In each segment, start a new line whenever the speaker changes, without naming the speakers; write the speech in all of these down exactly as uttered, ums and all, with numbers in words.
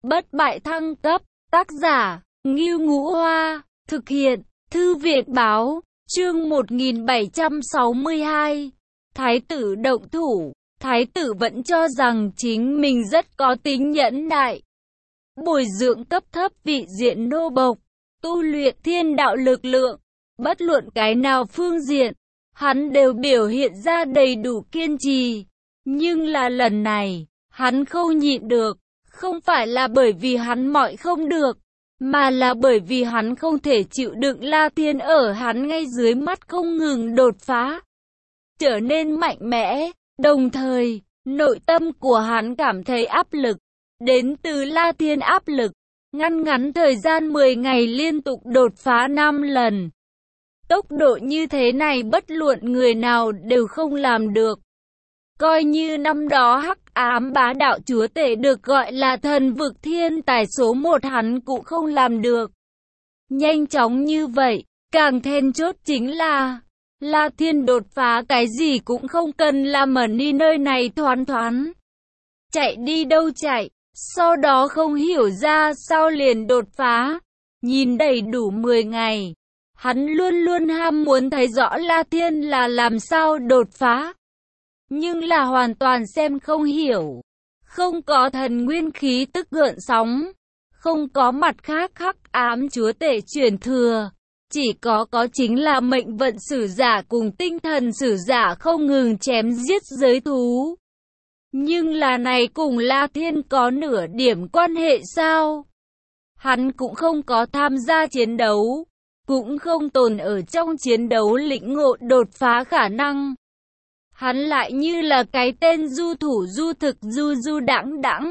Bất bại thăng cấp, tác giả, Ngưu Ngũ Hoa, thực hiện, Thư viện Báo, chương một nghìn bảy trăm sáu mươi hai. Thái tử động thủ, thái tử vẫn cho rằng chính mình rất có tính nhẫn nại. Bồi dưỡng cấp thấp vị diện nô bộc, tu luyện thiên đạo lực lượng, bất luận cái nào phương diện, hắn đều biểu hiện ra đầy đủ kiên trì. Nhưng là lần này, hắn không nhịn được, không phải là bởi vì hắn mọi không được, mà là bởi vì hắn không thể chịu đựng La Thiên ở hắn ngay dưới mắt không ngừng đột phá, trở nên mạnh mẽ, đồng thời, nội tâm của hắn cảm thấy áp lực, đến từ La Thiên áp lực, ngăn ngắn thời gian mười ngày liên tục đột phá năm lần. Tốc độ như thế này bất luận người nào đều không làm được. Coi như năm đó Hắc Ám Bá Đạo Chúa Tể được gọi là thần vực thiên tài số một hắn cũng không làm được. Nhanh chóng như vậy, càng then chốt chính là La Thiên đột phá cái gì cũng không cần làm ở đi nơi này thoáng thoáng. Chạy đi đâu chạy, sau đó không hiểu ra sao liền đột phá. Nhìn đầy đủ mười ngày, hắn luôn luôn ham muốn thấy rõ La Thiên là làm sao đột phá. Nhưng là hoàn toàn xem không hiểu, không có thần nguyên khí tức gợn sóng, không có mặt khác Hắc Ám Chúa Tể truyền thừa, chỉ có có chính là mệnh vận sử giả cùng tinh thần sử giả không ngừng chém giết giới thú. Nhưng là này cùng La Thiên có nửa điểm quan hệ sao? Hắn cũng không có tham gia chiến đấu, cũng không tồn ở trong chiến đấu lĩnh ngộ đột phá khả năng. Hắn lại như là cái tên du thủ du thực du du đãng đãng.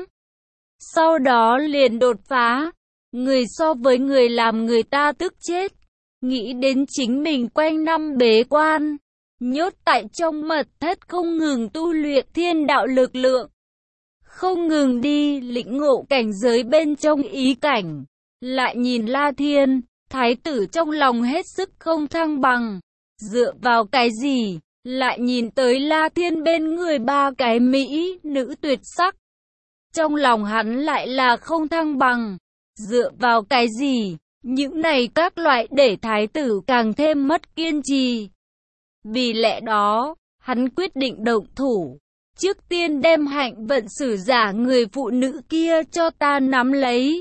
Sau đó liền đột phá, người so với người làm người ta tức chết. Nghĩ đến chính mình quanh năm bế quan, nhốt tại trong mật thất không ngừng tu luyện thiên đạo lực lượng. Không ngừng đi lĩnh ngộ cảnh giới bên trong ý cảnh. Lại nhìn La Thiên, thái tử trong lòng hết sức không thăng bằng. Dựa vào cái gì? Lại nhìn tới La Thiên bên người ba cái mỹ nữ tuyệt sắc. Trong lòng hắn lại là không thăng bằng. Dựa vào cái gì? Những này các loại để thái tử càng thêm mất kiên trì. Vì lẽ đó, hắn quyết định động thủ. Trước tiên đem hạnh vận sử giả người phụ nữ kia cho ta nắm lấy.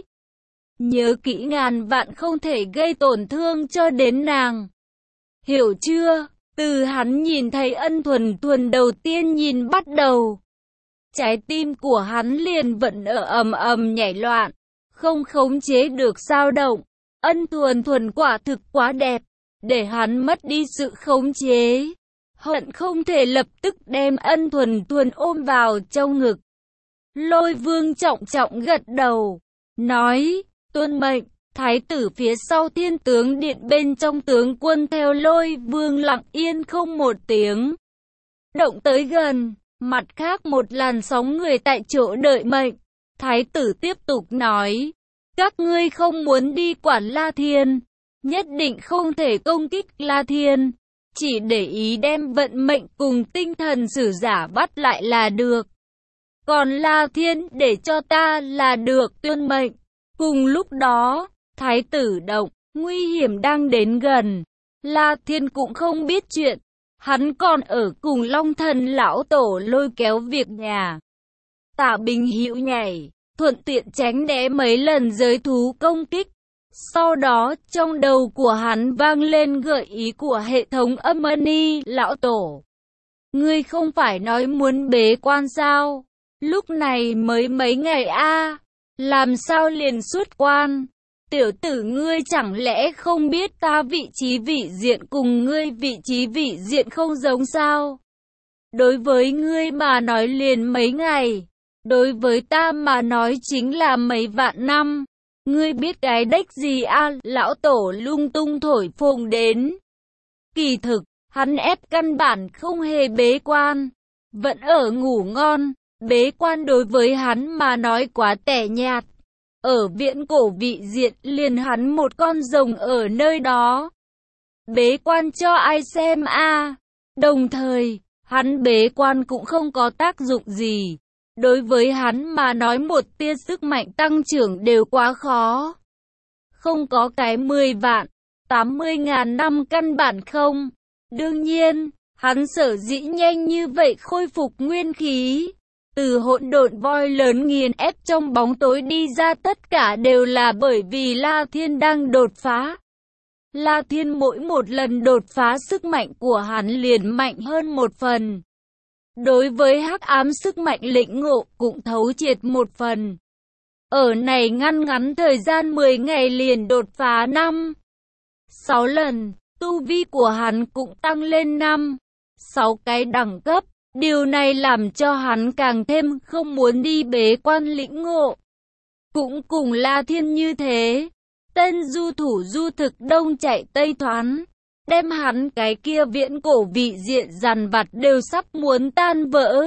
Nhớ kỹ ngàn vạn không thể gây tổn thương cho đến nàng. Hiểu chưa? Từ hắn nhìn thấy Ân Thuần Thuần đầu tiên nhìn bắt đầu, trái tim của hắn liền vẫn ở ầm ầm nhảy loạn, không khống chế được dao động. Ân Thuần Thuần quả thực quá đẹp, để hắn mất đi sự khống chế, hận không thể lập tức đem Ân Thuần Thuần ôm vào trong ngực. Lôi Vương trọng trọng gật đầu, nói, tuân mệnh. Thái tử phía sau Thiên tướng điện bên trong tướng quân theo Lôi Vương lặng yên không một tiếng động tới gần. Mặt khác một làn sóng người tại chỗ đợi mệnh. Thái tử tiếp tục nói, các ngươi không muốn đi quản La Thiên, nhất định không thể công kích La Thiên, chỉ để ý đem vận mệnh cùng tinh thần sử giả bắt lại là được. Còn La Thiên để cho ta là được, tuân mệnh. Cùng lúc đó, thái tử động, nguy hiểm đang đến gần. La Thiên cũng không biết chuyện, hắn còn ở cùng Long Thần lão tổ lôi kéo việc nhà. Tạ Bình hữu nhảy, thuận tiện tránh né mấy lần giới thú công kích. Sau đó, trong đầu của hắn vang lên gợi ý của hệ thống âm ni lão tổ. Ngươi không phải nói muốn bế quan sao? Lúc này mới mấy ngày a, làm sao liền xuất quan? Tiểu tử ngươi chẳng lẽ không biết ta vị trí vị diện cùng ngươi vị trí vị diện không giống sao? Đối với ngươi mà nói liền mấy ngày, đối với ta mà nói chính là mấy vạn năm. Ngươi biết cái đếch gì a? Lão tổ lung tung thổi phồng đến. Kỳ thực, hắn ép căn bản không hề bế quan, vẫn ở ngủ ngon. Bế quan đối với hắn mà nói quá tẻ nhạt. Ở viễn cổ vị diện liền hắn một con rồng ở nơi đó. Bế quan cho ai xem a? Đồng thời, hắn bế quan cũng không có tác dụng gì. Đối với hắn mà nói một tia sức mạnh tăng trưởng đều quá khó. Không có cái mười vạn, tám mươi ngàn năm căn bản không. Đương nhiên, hắn sở dĩ nhanh như vậy khôi phục nguyên khí. Từ hỗn độn voi lớn nghiền ép trong bóng tối đi ra tất cả đều là bởi vì La Thiên đang đột phá. La Thiên mỗi một lần đột phá sức mạnh của hắn liền mạnh hơn một phần. Đối với hắc ám sức mạnh lĩnh ngộ cũng thấu triệt một phần. Ở này ngăn ngắn thời gian mười ngày liền đột phá năm, sáu lần, tu vi của hắn cũng tăng lên năm, sáu cái đẳng cấp. Điều này làm cho hắn càng thêm không muốn đi bế quan lĩnh ngộ. Cũng cùng La Thiên như thế, tên du thủ du thực đông chạy tây thoán, đem hắn cái kia viễn cổ vị diện dằn vặt đều sắp muốn tan vỡ.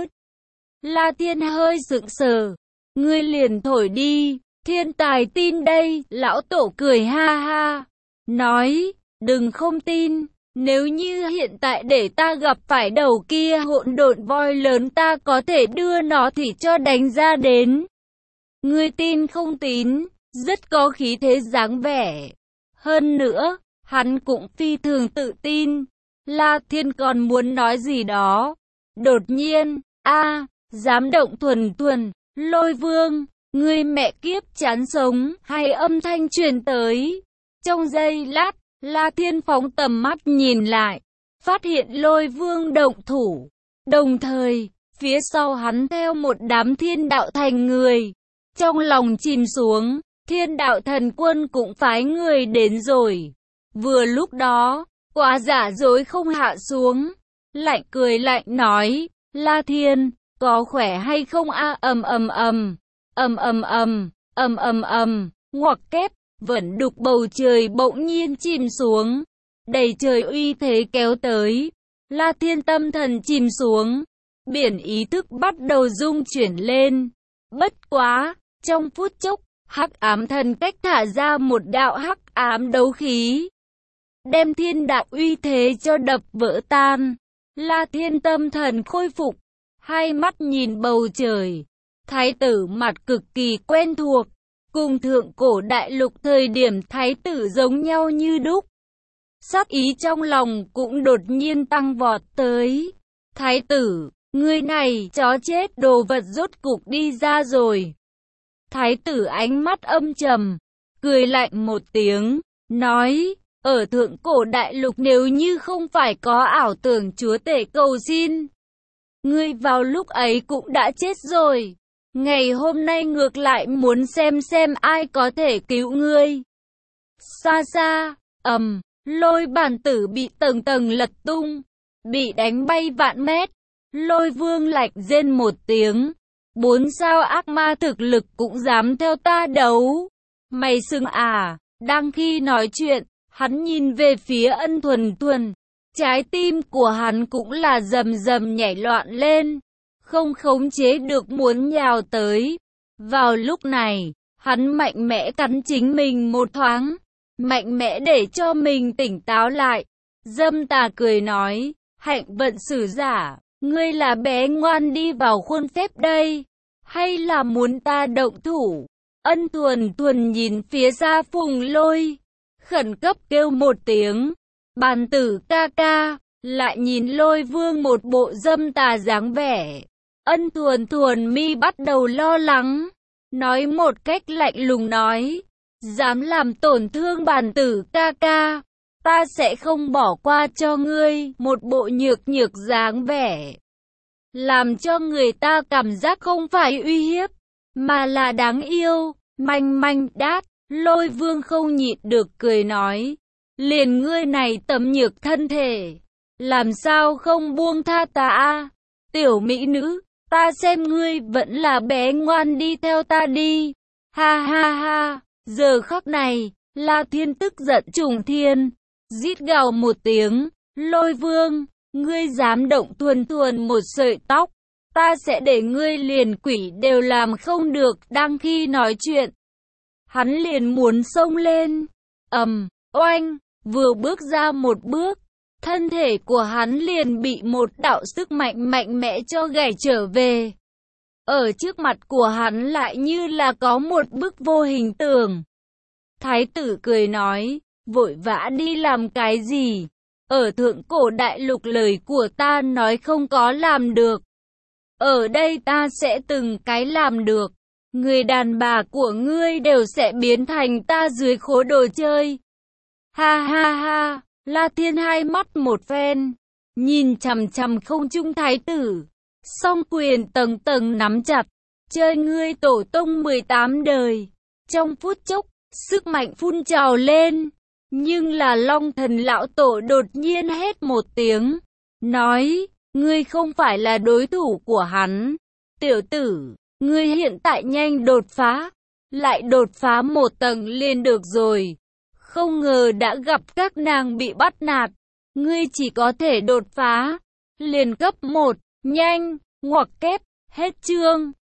La Thiên hơi sững sờ, ngươi liền thổi đi, thiên tài tin đây, lão tổ cười ha ha, nói, đừng không tin. Nếu như hiện tại để ta gặp phải đầu kia hỗn độn voi lớn ta có thể đưa nó thì cho đánh ra đến. Ngươi tin không tín, rất có khí thế dáng vẻ. Hơn nữa, hắn cũng phi thường tự tin. La Thiên còn muốn nói gì đó. Đột nhiên, a, dám động thuần thuần, Lôi Vương, ngươi mẹ kiếp chán sống, hay âm thanh truyền tới. Trong giây lát, La Thiên phóng tầm mắt nhìn lại, phát hiện Lôi Vương động thủ. Đồng thời, phía sau hắn theo một đám thiên đạo thành người. Trong lòng chìm xuống, thiên đạo thần quân cũng phái người đến rồi. Vừa lúc đó, quả giả dối không hạ xuống. Lạnh cười lạnh nói, La Thiên, có khỏe hay không a? Ầm ầm ầm, ầm ầm ầm, ầm ầm ầm, ngoặc kép. Vẫn đục bầu trời bỗng nhiên chìm xuống, đầy trời uy thế kéo tới. La Thiên tâm thần chìm xuống, biển ý thức bắt đầu rung chuyển lên. Bất quá, trong phút chốc, hắc ám thần cách thả ra một đạo hắc ám đấu khí, đem thiên đạo uy thế cho đập vỡ tan. La Thiên tâm thần khôi phục, hai mắt nhìn bầu trời, thái tử mặt cực kỳ quen thuộc. Cùng thượng cổ đại lục thời điểm thái tử giống nhau như đúc. Sát ý trong lòng cũng đột nhiên tăng vọt tới. Thái tử, ngươi này chó chết đồ vật rốt cục đi ra rồi. Thái tử ánh mắt âm trầm, cười lạnh một tiếng, nói, ở thượng cổ đại lục nếu như không phải có ảo tưởng chúa tể cầu xin, ngươi vào lúc ấy cũng đã chết rồi. Ngày hôm nay ngược lại muốn xem xem ai có thể cứu ngươi. Xa xa, ầm, Lôi bản tử bị tầng tầng lật tung, bị đánh bay vạn mét. Lôi Vương lạnh rên một tiếng, bốn sao ác ma thực lực cũng dám theo ta đấu. Mày sừng à? Đang khi nói chuyện, hắn nhìn về phía Ân Thuần Thuần, trái tim của hắn cũng là rầm rầm nhảy loạn lên, không khống chế được muốn nhào tới. Vào lúc này, hắn mạnh mẽ cắn chính mình một thoáng, mạnh mẽ để cho mình tỉnh táo lại. Dâm Tà cười nói, hạnh vận sử giả, ngươi là bé ngoan đi vào khuôn phép đây, hay là muốn ta động thủ? Ân Thuần Thuần nhìn phía xa Phùng Lôi, khẩn cấp kêu một tiếng, bàn tử ca ca, lại nhìn Lôi Vương một bộ dâm tà dáng vẻ. Ân Thuần Thuần mi bắt đầu lo lắng, nói một cách lạnh lùng nói, dám làm tổn thương bàn tử ca ca, ta sẽ không bỏ qua cho ngươi. Một bộ nhược nhược dáng vẻ, làm cho người ta cảm giác không phải uy hiếp, mà là đáng yêu. Manh manh đát, Lôi Vương không nhịn được cười nói, liền ngươi này tấm nhược thân thể, làm sao không buông tha ta a? Tiểu mỹ nữ, ta xem ngươi vẫn là bé ngoan đi theo ta đi. Ha ha ha, giờ khắc này, La Thiên tức giận trùng thiên, rít gào một tiếng, Lôi Vương, ngươi dám động Thuần Thuần một sợi tóc, ta sẽ để ngươi liền quỷ đều làm không được. Đang khi nói chuyện, hắn liền muốn xông lên, ầm, oanh, vừa bước ra một bước, thân thể của hắn liền bị một đạo sức mạnh mạnh mẽ cho gảy trở về. ở trước mặt của hắn lại như là có một bức vô hình tường. Thái tử cười nói, vội vã đi làm cái gì? Ở thượng cổ đại lục lời của ta nói không có làm được. Ở đây ta sẽ từng cái làm được. Người đàn bà của ngươi đều sẽ biến thành ta dưới khố đồ chơi. Ha ha ha, La Thiên hai mắt một phen, nhìn chằm chằm không trung thái tử, song quyền tầng tầng nắm chặt, chơi ngươi tổ tông mười tám đời. Trong phút chốc, sức mạnh phun trào lên, nhưng là Long Thần lão tổ đột nhiên hét một tiếng, nói, ngươi không phải là đối thủ của hắn. Tiểu tử, ngươi hiện tại nhanh đột phá, lại đột phá một tầng lên được rồi. Không ngờ đã gặp các nàng bị bắt nạt, ngươi chỉ có thể đột phá liền cấp một, nhanh, ngoặc kép, hết chương.